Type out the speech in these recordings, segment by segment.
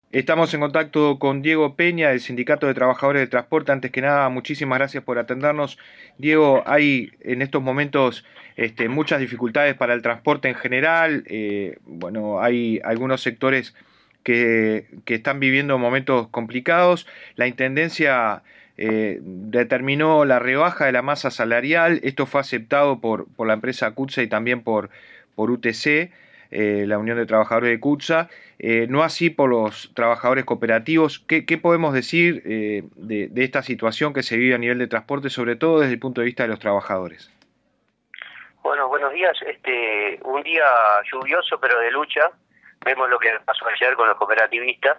Estamos en contacto con Diego Peña, del Sindicato de Trabajadores del Transporte. Antes que nada, muchísimas gracias por atendernos. Diego, hay en estos momentos muchas dificultades para el transporte en general. Bueno, hay algunos sectores que están viviendo momentos complicados. La Intendencia determinó la rebaja de la masa salarial. Esto fue aceptado por la empresa CUTSA y también por UTC, la Unión de Trabajadores de CUTSA. No así por los trabajadores cooperativos. ¿Qué podemos decir de esta situación que se vive a nivel de transporte, sobre todo desde el punto de vista de los trabajadores? Bueno, buenos días. Un día lluvioso pero de lucha. Vemos lo que pasó ayer con los cooperativistas,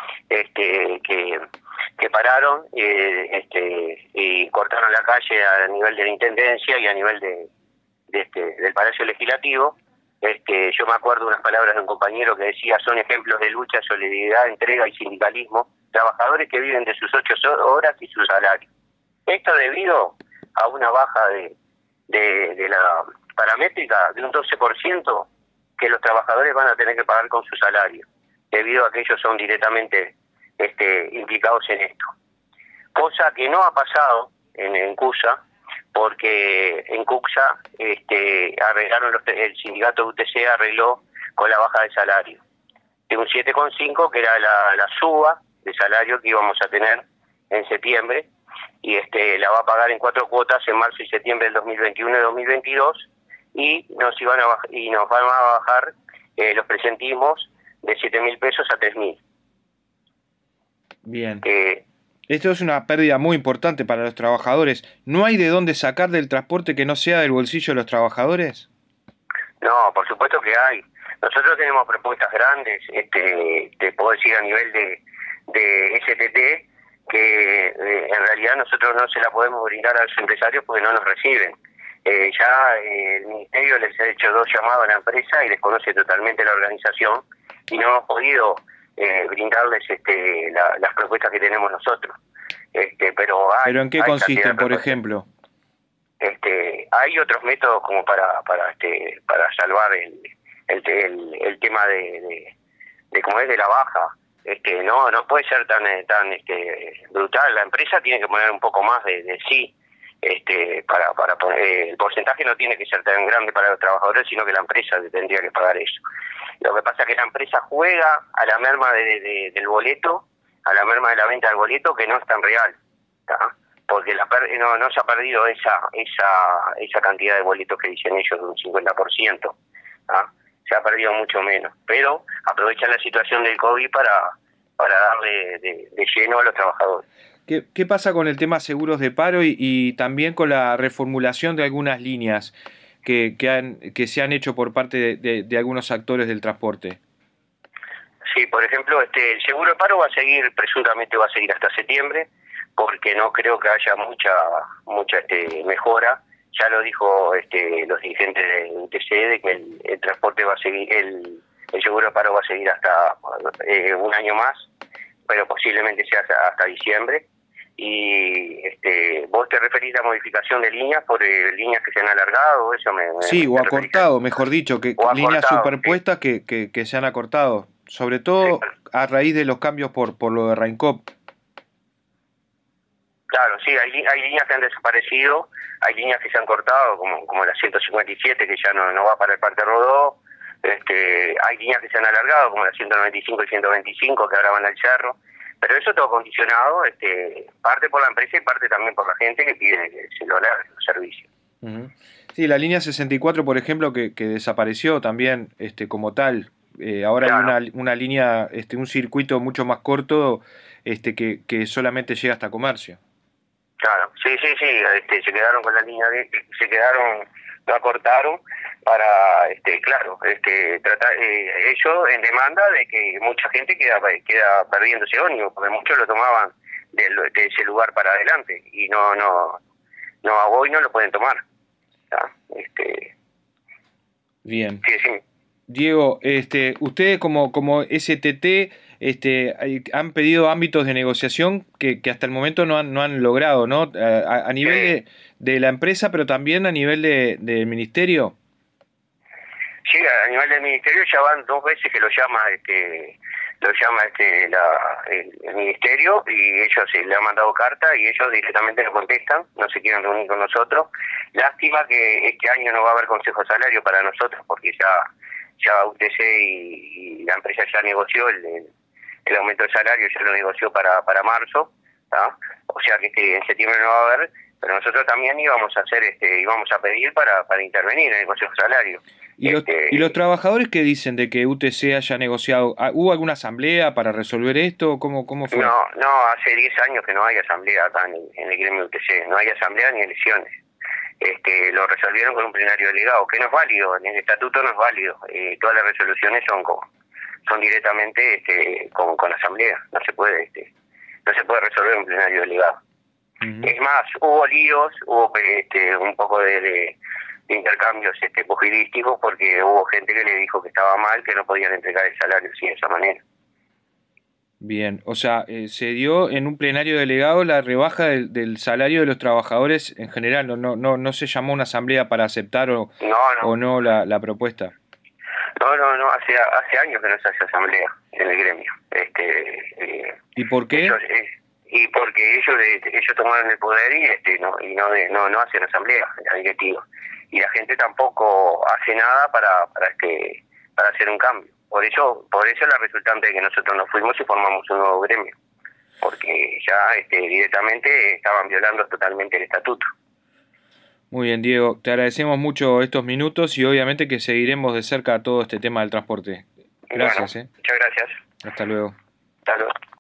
que pararon y cortaron la calle a nivel de la Intendencia y a nivel del Palacio Legislativo. Yo me acuerdo unas palabras de un compañero que decía: son ejemplos de lucha, solidaridad, entrega y sindicalismo, trabajadores que viven de sus 8 horas y su salario. Esto debido a una baja de la paramétrica de un 12% que los trabajadores van a tener que pagar con su salario, debido a que ellos son directamente implicados en esto. Cosa que no ha pasado en CUSA, porque en CUSA arreglaron el sindicato UTC arregló con la baja de salario de un 7,5, que era la suba de salario que íbamos a tener en septiembre, y la va a pagar en 4 cuotas en marzo y septiembre del 2021 y 2022, y nos van a bajar los presentismos de 7.000 pesos a 3.000. Bien. Esto es una pérdida muy importante para los trabajadores. ¿No hay de dónde sacar del transporte que no sea del bolsillo de los trabajadores? No, por supuesto que hay. Nosotros tenemos propuestas grandes, te puedo decir a nivel de STT, que en realidad nosotros no se la podemos brindar a los empresarios porque no nos reciben. El Ministerio les ha hecho 2 llamados a la empresa y desconoce totalmente la organización, y no hemos podido brindarles las propuestas que tenemos nosotros. Pero ¿Pero en qué hay consisten, por ejemplo? Hay otros métodos como para salvar el tema de cómo es de la baja. No puede ser tan brutal. La empresa tiene que poner un poco más de sí, para poner, el porcentaje no tiene que ser tan grande para los trabajadores, sino que la empresa tendría que pagar eso. Lo que pasa es que la empresa juega a la merma del boleto, a la merma de la venta del boleto, que no es tan real, ¿tá? Porque no se ha perdido esa cantidad de boletos que dicen ellos, de un 50%, ¿tá? Se ha perdido mucho menos, pero aprovechan la situación del COVID para darle de lleno a los trabajadores. ¿Qué pasa con el tema seguros de paro y también con la reformulación de algunas líneas que se han hecho por parte de algunos actores del transporte? Sí, por ejemplo, el seguro de paro presuntamente va a seguir hasta septiembre, porque no creo que haya mucha mejora. Ya lo dijo los dirigentes del UTC, de que el transporte va a seguir, el seguro de paro va a seguir hasta un año más, pero posiblemente sea hasta diciembre. Y vos te referís a modificación de líneas por líneas que se han alargado, eso Sí, o acortado, mejor dicho, que o líneas acortado, superpuestas sí. que se han acortado, sobre Sí, todo a raíz de los cambios por lo de Raincop. claro, sí, hay líneas que han desaparecido, hay líneas que se han cortado, como la 157, que ya no va para el Parque Rodó. Hay líneas que se han alargado, como la 195 y 125, que ahora van al Cerro. Pero eso todo condicionado, parte por la empresa y parte también por la gente que pide que se lo alarguen los servicios. Ujú. Sí, la línea 64, por ejemplo, que desapareció también como tal. Ahora hay Claro, una línea, un circuito mucho más corto, que solamente llega hasta Comercio. claro, sí, se quedaron con la línea no acortaron para, claro, ellos en demanda de que mucha gente queda perdiendo ese ómnibus, porque muchos lo tomaban de ese lugar para adelante, y a hoy no lo pueden tomar. ¿Tá? Bien. Sí, sí. Diego, ustedes como STT han pedido ámbitos de negociación que hasta el momento no han logrado, ¿no? A nivel de la empresa, pero también a nivel del ministerio. Sí, a nivel del ministerio ya van 2 veces que lo llama lo llama el ministerio y ellos le han mandado carta y ellos directamente no contestan, no se quieren reunir con nosotros. Lástima que este año no va a haber consejo salario para nosotros porque ya UTC y la empresa ya negoció el aumento del salario, ya lo negoció para marzo, ¿tá? O sea que en septiembre no va a haber, pero nosotros también íbamos a hacer íbamos a pedir para intervenir en el consejo salario. ¿Y los trabajadores qué dicen de que UTC haya negociado? ¿Hubo alguna asamblea para resolver esto? ¿Cómo fue? No, hace 10 años que no hay asamblea acá en el gremio UTC, no hay asamblea ni elecciones. Lo resolvieron con un plenario delegado, que no es válido, en el estatuto no es válido. Todas las resoluciones son directamente con asamblea, no se puede resolver un plenario delegado. Es más, hubo líos, hubo un poco de intercambios pugilísticos porque hubo gente que le dijo que estaba mal, que no podían entregar el salario así de esa manera. Bien, o sea, se dio en un plenario delegado la rebaja del salario de los trabajadores en general, no se llamó una asamblea para aceptar o no la propuesta. No, hace años que no se hace asamblea en el gremio. ¿Y por qué? Y porque ellos tomaron el poder y no hacen asamblea, la directiva. Y la gente tampoco hace nada para hacer un cambio. Por eso la resultante de que nosotros nos fuimos y formamos un nuevo gremio, porque ya directamente estaban violando totalmente el estatuto. Muy bien, Diego, te agradecemos mucho estos minutos y obviamente que seguiremos de cerca todo este tema del transporte. Gracias. Bueno, muchas gracias. Hasta luego. Hasta luego.